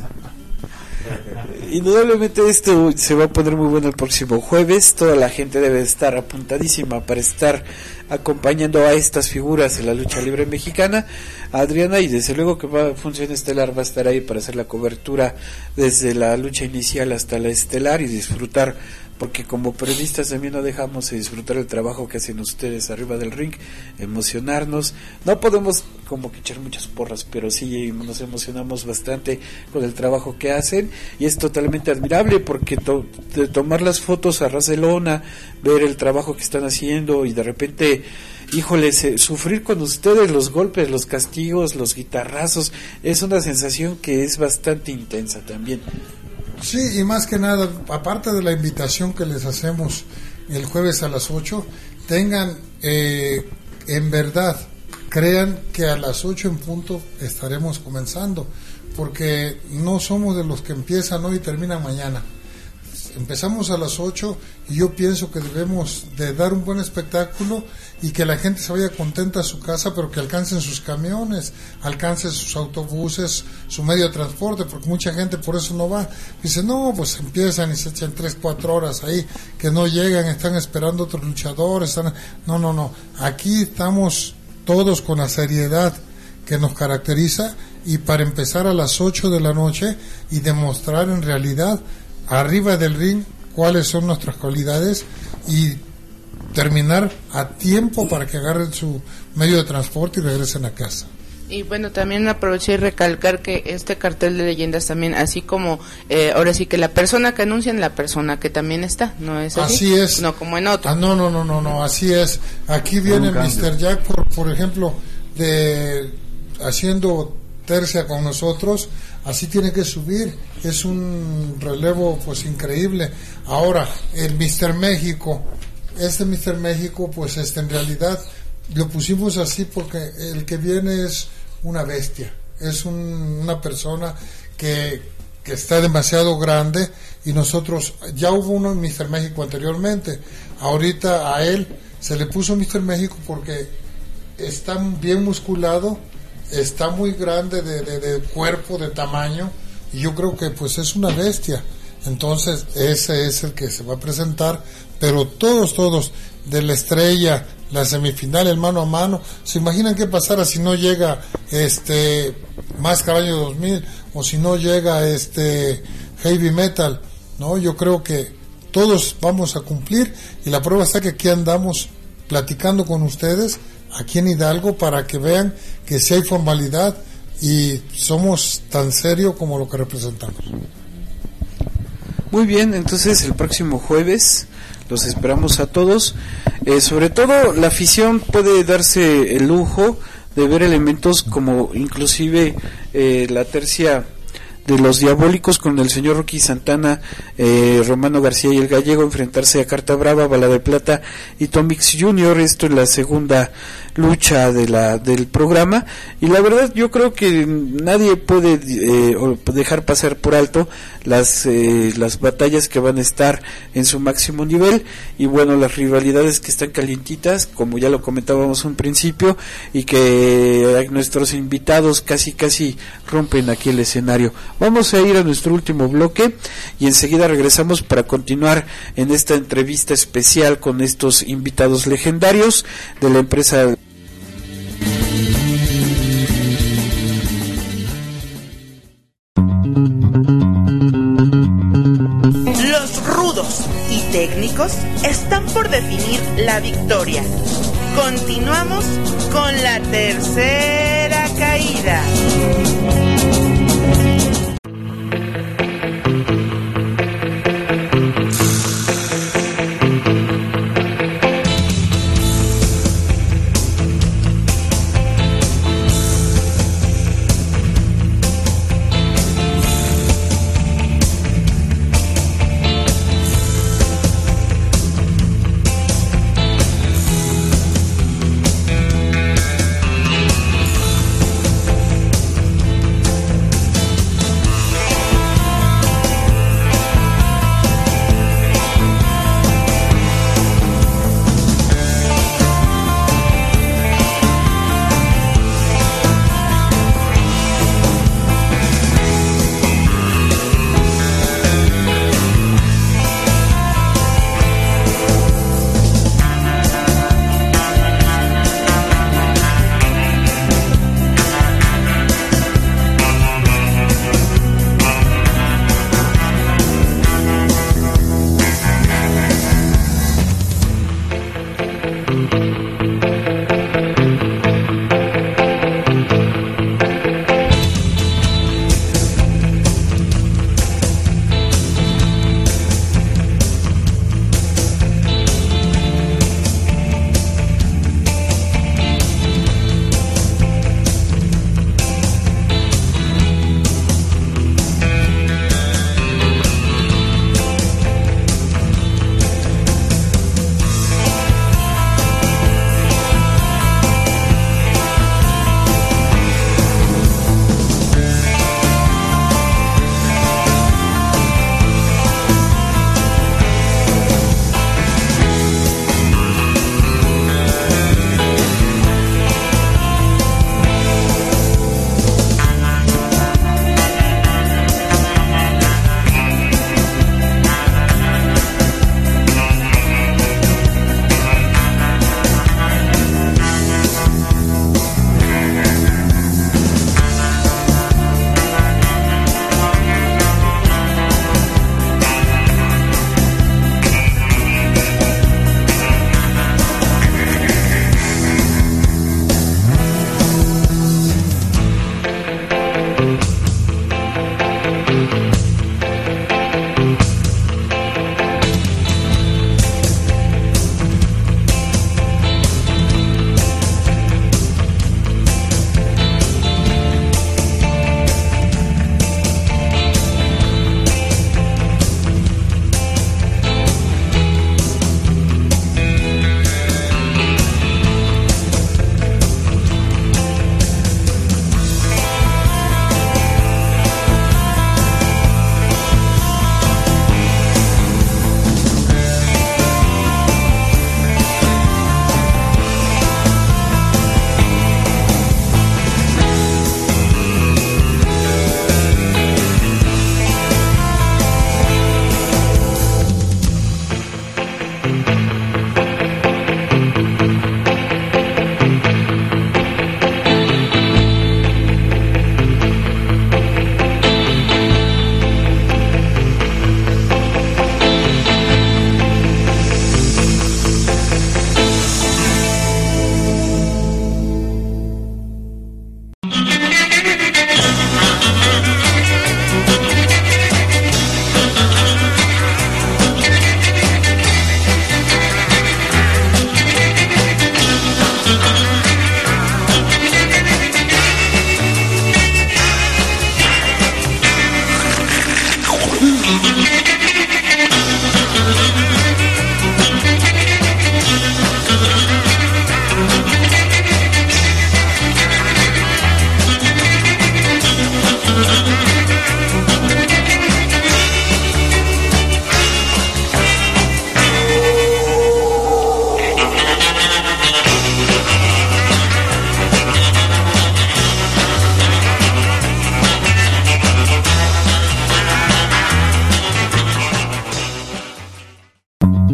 Indudablemente esto se va a poner muy bueno el próximo jueves. Toda la gente debe estar apuntadísima para estar acompañando a estas figuras en la lucha libre mexicana. Adriana, y desde luego que va, Función Estelar va a estar ahí para hacer la cobertura desde la lucha inicial hasta la estelar y disfrutar, porque como periodistas también no dejamos de disfrutar el trabajo que hacen ustedes arriba del ring, emocionarnos. No podemos como que echar muchas porras, pero sí nos emocionamos bastante con el trabajo que hacen, y es totalmente admirable porque to- de tomar las fotos a ras de lona, ver el trabajo que están haciendo y de repente, híjoles, eh, sufrir con ustedes los golpes, los castigos, los guitarrazos, es una sensación que es bastante intensa también. Sí, y más que nada, aparte de la invitación que les hacemos el jueves a las ocho, tengan, eh, en verdad, crean que a las ocho en punto estaremos comenzando, porque no somos de los que empiezan hoy y terminan mañana. Empezamos a las ocho y yo pienso que debemos de dar un buen espectáculo y que la gente se vaya contenta a su casa, pero que alcancen sus camiones, alcancen sus autobuses, su medio de transporte, porque mucha gente por eso no va. Dice, no, pues empiezan y se echan tres, cuatro horas ahí, que no llegan, están esperando otros luchadores. Están... No, no, no. Aquí estamos todos con la seriedad que nos caracteriza, y para empezar a las ocho de la noche y demostrar en realidad arriba del ring cuáles son nuestras cualidades y terminar a tiempo para que agarren su medio de transporte y regresen a casa. Y bueno, también aproveché y recalcar que este cartel de leyendas también, así como eh, ahora sí que la persona que anuncian, la persona que también está, ¿no es así? Así es. No como en otro. Ah, no, no, no, no, no, así es. Aquí viene mister Jack, por, por ejemplo, de haciendo tercia con nosotros, así tiene que subir, es un relevo pues increíble. Ahora, el mister México, este mister México, pues este en realidad lo pusimos así porque el que viene es una bestia, es un, una persona que, que está demasiado grande, y nosotros, ya hubo uno en mister México anteriormente, ahorita a él se le puso mister México porque está bien musculado, está muy grande de, de, de cuerpo, de tamaño, y yo creo que pues es una bestia. Entonces ese es el que se va a presentar, pero todos, todos, de la estrella, la semifinal, el mano a mano, ¿se imaginan qué pasara si no llega este Máscara Año dos mil, o si no llega este Heavy Metal? No, yo creo que todos vamos a cumplir, y la prueba está que aquí andamos platicando con ustedes aquí en Hidalgo para que vean que sí hay formalidad y somos tan serios como lo que representamos. Muy bien, entonces el próximo jueves los esperamos a todos. Eh, sobre todo la afición puede darse el lujo de ver elementos como inclusive eh, la tercia de los Diabólicos con el señor Rocky Santana, eh, Romano García y el Gallego enfrentarse a Carta Brava, Bala de Plata y Tomix junior Esto es la segunda lucha de la del programa, y la verdad yo creo que nadie puede eh, dejar pasar por alto las eh, las batallas que van a estar en su máximo nivel, y bueno, las rivalidades que están calientitas, como ya lo comentábamos un principio, y que nuestros invitados casi casi rompen aquí el escenario. Vamos a ir a nuestro último bloque y enseguida regresamos para continuar en esta entrevista especial con estos invitados legendarios de la empresa. Los rudos y técnicos están por definir la victoria. Continuamos con la tercera caída.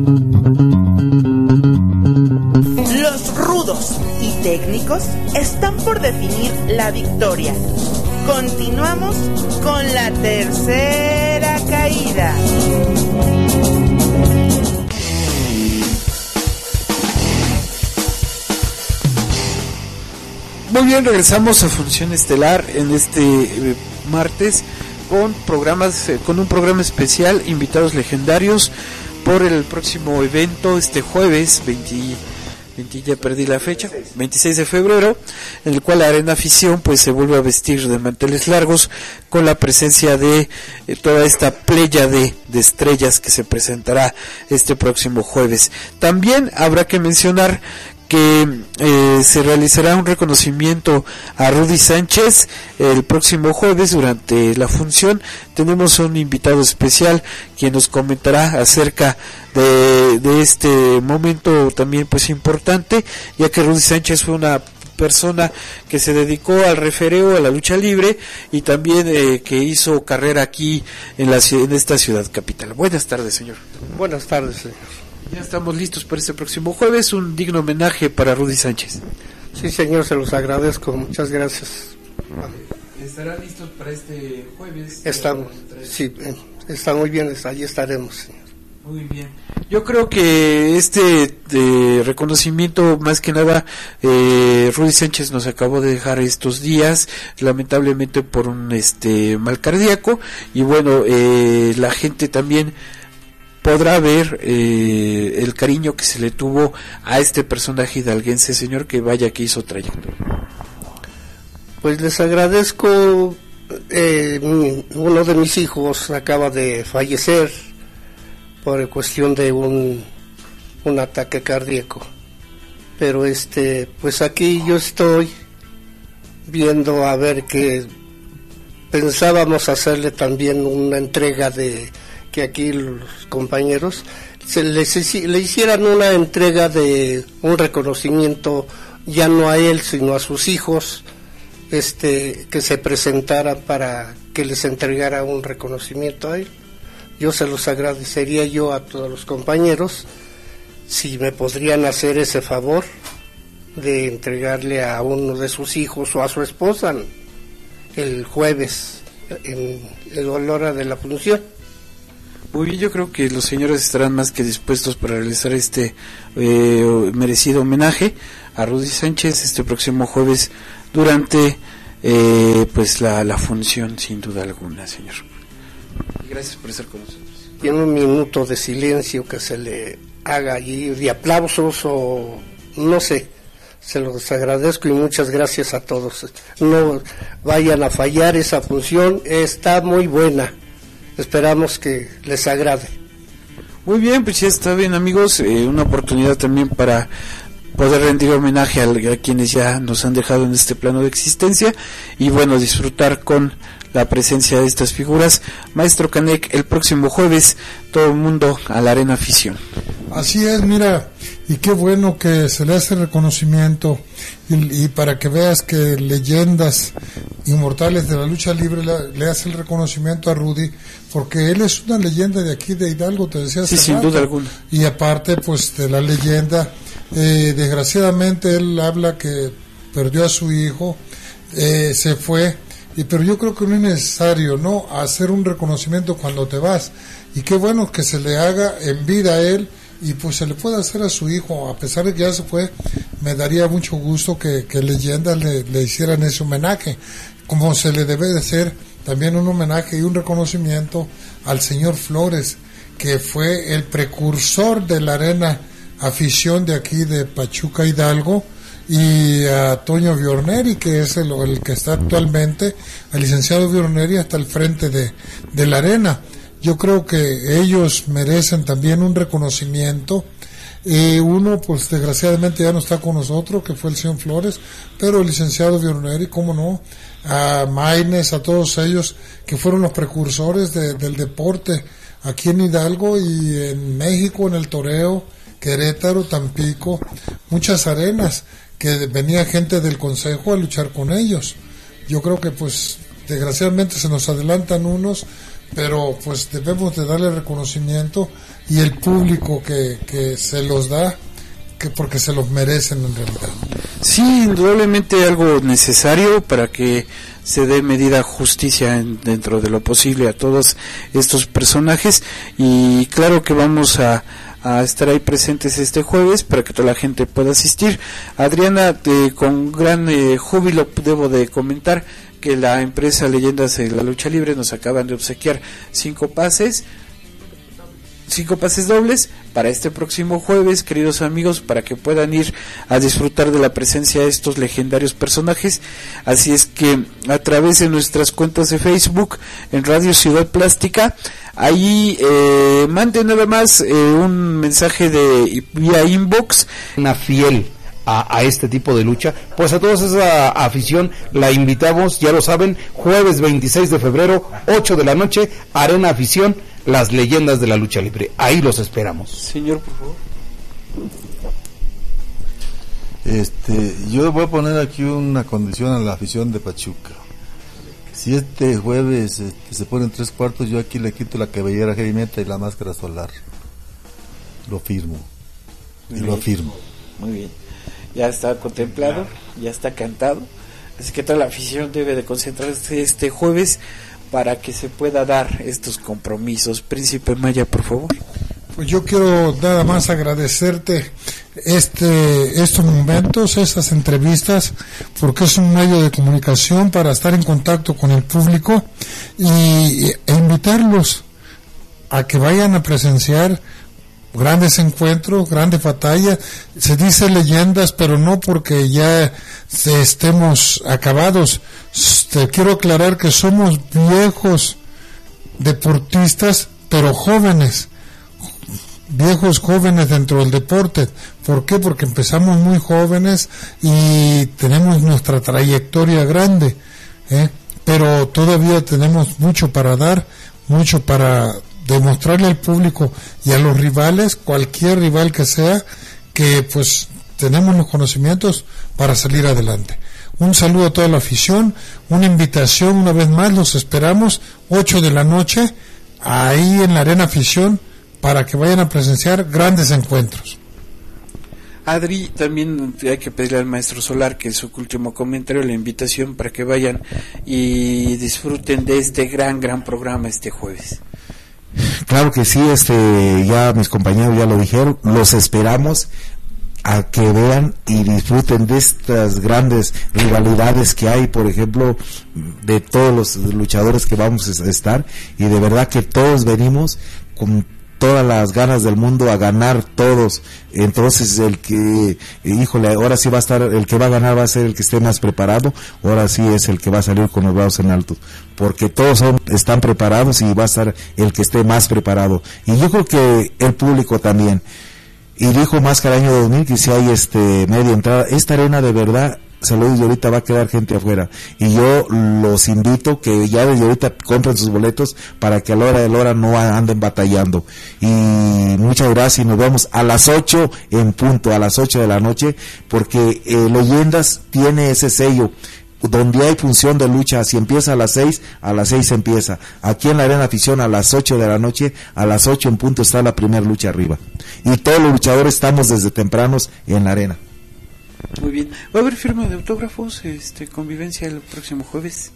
Los rudos y técnicos están por definir la victoria. Continuamos con la tercera caída. Muy bien, regresamos a Función Estelar en este eh, martes con programas, eh, con un programa especial, invitados legendarios por el próximo evento este jueves veinte, veinte ya perdí la fecha, veintiséis de febrero, en el cual la Arena Afición pues se vuelve a vestir de manteles largos con la presencia de eh, toda esta playa de, de estrellas que se presentará este próximo jueves. También habrá que mencionar que eh, se realizará un reconocimiento a Rudy Sánchez el próximo jueves durante la función. Tenemos un invitado especial quien nos comentará acerca de, de este momento también pues importante, ya que Rudy Sánchez fue una persona que se dedicó al refereo, a la lucha libre y también eh, que hizo carrera aquí en, la, en esta ciudad capital. Buenas tardes, señor. Buenas tardes, señor. Ya estamos listos para este próximo jueves, un digno homenaje para Rudy Sánchez. Sí, señor, se los agradezco, muchas gracias. ¿Estarán listos para este jueves? Estamos, sí, está muy bien, allí estaremos, señor. Muy bien. Yo creo que este de reconocimiento, más que nada, eh, Rudy Sánchez nos acabó de dejar estos días, lamentablemente por un este mal cardíaco, y bueno, eh, la gente también podrá ver eh, el cariño que se le tuvo a este personaje hidalguense, señor, que vaya que hizo trayectoria. Pues les agradezco, eh, mi, uno de mis hijos acaba de fallecer por cuestión de un, un ataque cardíaco, pero este, pues aquí yo estoy viendo a ver que pensábamos hacerle también una entrega de que aquí los compañeros se les, le hicieran una entrega de un reconocimiento ya no a él sino a sus hijos, este que se presentaran para que les entregara un reconocimiento a él. Yo se los agradecería yo a todos los compañeros si me podrían hacer ese favor de entregarle a uno de sus hijos o a su esposa el jueves en el hora de la función. Muy bien, yo creo que los señores estarán más que dispuestos para realizar este eh, merecido homenaje a Rudy Sánchez este próximo jueves durante eh, pues la, la función, sin duda alguna, señor. Gracias por estar con nosotros. Tiene un minuto de silencio que se le haga allí, de aplausos o no sé, se los agradezco y muchas gracias a todos. No vayan a fallar esa función, está muy buena. Esperamos que les agrade. Muy bien, pues ya está bien, amigos, eh, una oportunidad también para poder rendir homenaje a, a quienes ya nos han dejado en este plano de existencia y bueno, disfrutar con la presencia de estas figuras. Maestro Canek, el próximo jueves todo el mundo a la Arena Afición. Así es, mira, y qué bueno que se le hace reconocimiento y, y para que veas que leyendas inmortales de la lucha libre le, le hace el reconocimiento a Rudy, porque él es una leyenda de aquí de Hidalgo, te decía hace sí, sin rato. duda alguna. Y aparte pues de la leyenda, eh, desgraciadamente él habla que perdió a su hijo, eh, se fue, y pero yo creo que no es necesario, ¿no?, hacer un reconocimiento cuando te vas, y qué bueno que se le haga en vida a él, y pues se le puede hacer a su hijo, a pesar de que ya se fue. Me daría mucho gusto que, que leyendas le, le hicieran ese homenaje, como se le debe de hacer también un homenaje y un reconocimiento al señor Flores, que fue el precursor de la Arena Afición de aquí de Pachuca Hidalgo, y a Toño Viorneri, que es el, el que está actualmente, al licenciado Viorneri, hasta el frente de, de la Arena. Yo creo que ellos merecen también un reconocimiento. Eh, uno, pues desgraciadamente ya no está con nosotros, que fue el señor Flores, pero el licenciado Viorneri, cómo no, a Maines, a todos ellos que fueron los precursores de, del deporte aquí en Hidalgo y en México, en el toreo, Querétaro, Tampico, muchas arenas, que venía gente del consejo a luchar con ellos. Yo creo que pues desgraciadamente se nos adelantan unos, pero pues debemos de darle reconocimiento y el público que, que se los da, que porque se los merecen en realidad. Sí, indudablemente algo necesario para que se dé medida justicia en, dentro de lo posible a todos estos personajes, y claro que vamos a, a estar ahí presentes este jueves para que toda la gente pueda asistir. Adriana, eh, con gran eh, júbilo debo de comentar que la empresa Leyendas de la Lucha Libre nos acaban de obsequiar cinco pases cinco pases dobles para este próximo jueves, queridos amigos, para que puedan ir a disfrutar de la presencia de estos legendarios personajes. Así es que a través de nuestras cuentas de Facebook en Radio Ciudad Plástica, ahí eh, manden nada más eh, un mensaje de vía inbox. Una fiel A, a este tipo de lucha, pues a toda esa afición la invitamos, ya lo saben, jueves veintiséis de febrero, ocho de la noche, Arena Afición, las leyendas de la lucha libre, ahí los esperamos. Señor, por favor. Este, yo voy a poner aquí una condición a la afición de Pachuca. Si este jueves este, se ponen tres cuartos, yo aquí le quito la cabellera heavy metal y la máscara solar. Lo firmo. Y Muy lo bien. afirmo. Muy bien. Ya está contemplado, ya está cantado, así que toda la afición debe de concentrarse este jueves para que se pueda dar estos compromisos. Príncipe Maya, por favor. Pues yo quiero nada más agradecerte este estos momentos, estas entrevistas, porque es un medio de comunicación para estar en contacto con el público y e invitarlos a que vayan a presenciar grandes encuentros, grandes batallas. Se dice leyendas, pero no porque ya estemos acabados. Te quiero aclarar que somos viejos deportistas, pero jóvenes, viejos jóvenes dentro del deporte. ¿Por qué? Porque empezamos muy jóvenes y tenemos nuestra trayectoria grande, ¿eh? Pero todavía tenemos mucho para dar, mucho para demostrarle al público y a los rivales, cualquier rival que sea, que pues tenemos los conocimientos para salir adelante. Un saludo a toda la afición, una invitación una vez más, los esperamos ocho de la noche ahí en la Arena Afición para que vayan a presenciar grandes encuentros. Adri, también hay que pedirle al maestro Solar que en su último comentario la invitación para que vayan y disfruten de este gran gran programa este jueves. Claro que sí, este, ya mis compañeros ya lo dijeron, los esperamos a que vean y disfruten de estas grandes rivalidades que hay, por ejemplo, de todos los luchadores que vamos a estar, y de verdad que todos venimos con todas las ganas del mundo a ganar todos. Entonces el que, híjole, ahora sí va a estar, el que va a ganar va a ser el que esté más preparado, ahora sí es el que va a salir con los brazos en alto, porque todos son, están preparados y va a estar el que esté más preparado. Y yo creo que el público también. Y dijo Máscara año dos mil que si hay este media entrada, esta arena de verdad, se lo digo, ahorita va a quedar gente afuera, y yo los invito que ya desde ahorita compren sus boletos para que a la hora de la hora no anden batallando. Y muchas gracias, y nos vemos a las ocho en punto, a las ocho de la noche, porque eh, Leyendas tiene ese sello, donde hay función de lucha, si empieza a las seis, a las seis empieza. Aquí en la Arena Afición a las ocho de la noche, a las ocho en punto está la primera lucha arriba. Y todos los luchadores estamos desde tempranos en la arena. Muy bien. ¿Va a haber firma de autógrafos, este, convivencia el próximo jueves?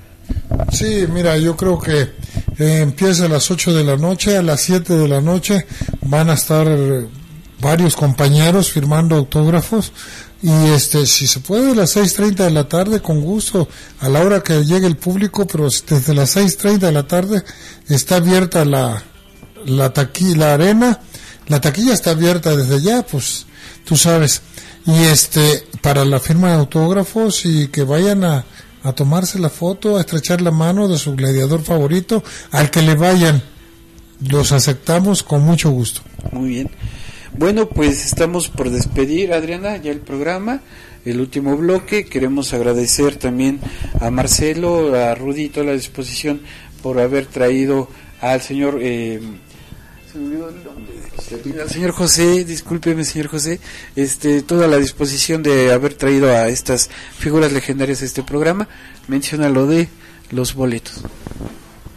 Sí, mira, yo creo que eh, empieza a las ocho de la noche, a las siete de la noche van a estar eh, varios compañeros firmando autógrafos, y este, si se puede, a las seis treinta de la tarde, con gusto, a la hora que llegue el público, pero desde las seis treinta de la tarde está abierta la, la taquilla, la arena, la taquilla está abierta desde ya, pues, tú sabes. Y este, para la firma de autógrafos, y que vayan a, a tomarse la foto, a estrechar la mano de su gladiador favorito, al que le vayan, los aceptamos con mucho gusto. Muy bien. Bueno, pues estamos por despedir, Adriana, ya el programa, el último bloque. Queremos agradecer también a Marcelo, a Rudy, toda la disposición por haber traído al señor... Eh, se me olvidó el nombre. Al señor José, discúlpeme señor José, este, toda la disposición de haber traído a estas figuras legendarias a este programa. Menciona lo de los boletos.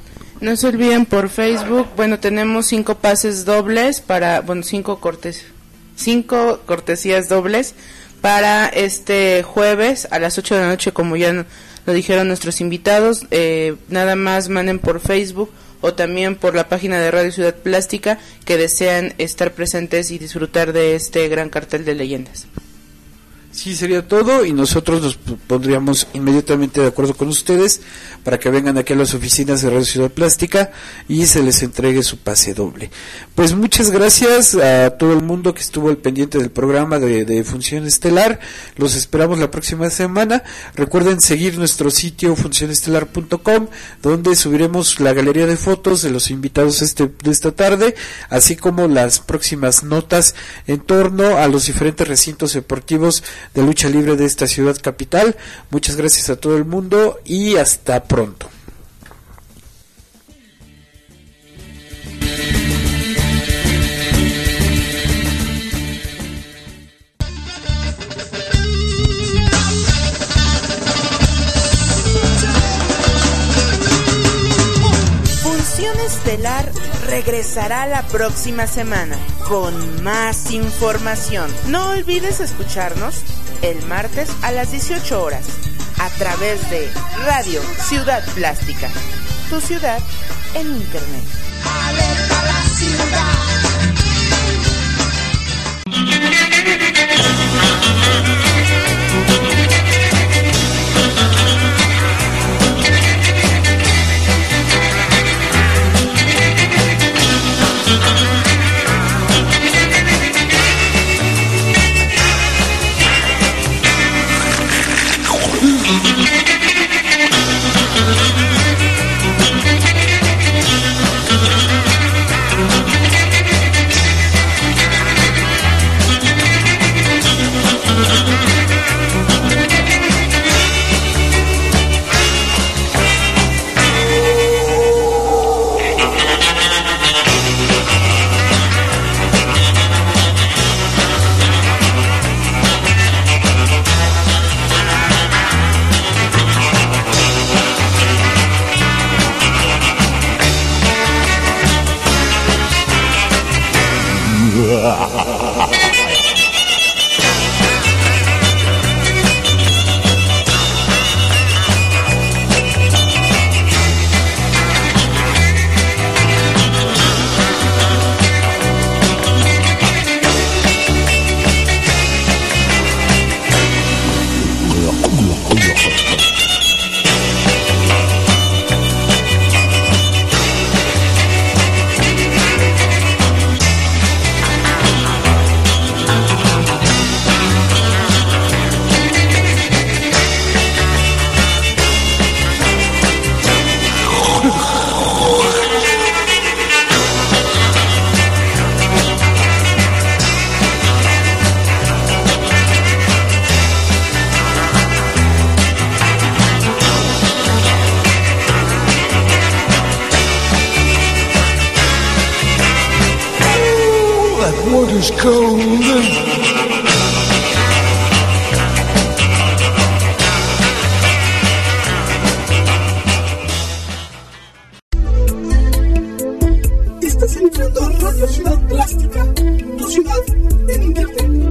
No se olviden por Facebook, bueno, tenemos cinco pases dobles para, bueno, cinco cortes, cinco cortesías dobles para este jueves a las ocho de la noche, como ya lo dijeron nuestros invitados. Eh, nada más manden por Facebook o también por la página de Radio Ciudad Plástica que desean estar presentes y disfrutar de este gran cartel de leyendas. Sí, sería todo y nosotros nos pondríamos inmediatamente de acuerdo con ustedes para que vengan aquí a las oficinas de Radio Ciudad Plástica y se les entregue su pase doble. Pues muchas gracias a todo el mundo que estuvo al pendiente del programa de, de Función Estelar. Los esperamos la próxima semana. Recuerden seguir nuestro sitio función estelar punto com, donde subiremos la galería de fotos de los invitados este, de esta tarde, así como las próximas notas en torno a los diferentes recintos deportivos de lucha libre de esta ciudad capital. Muchas gracias a todo el mundo y hasta pronto. Función Estelar regresará la próxima semana con más información. No olvides escucharnos el martes a las dieciocho horas a través de Radio Ciudad Plástica, tu ciudad en internet. Alerta la water's cold.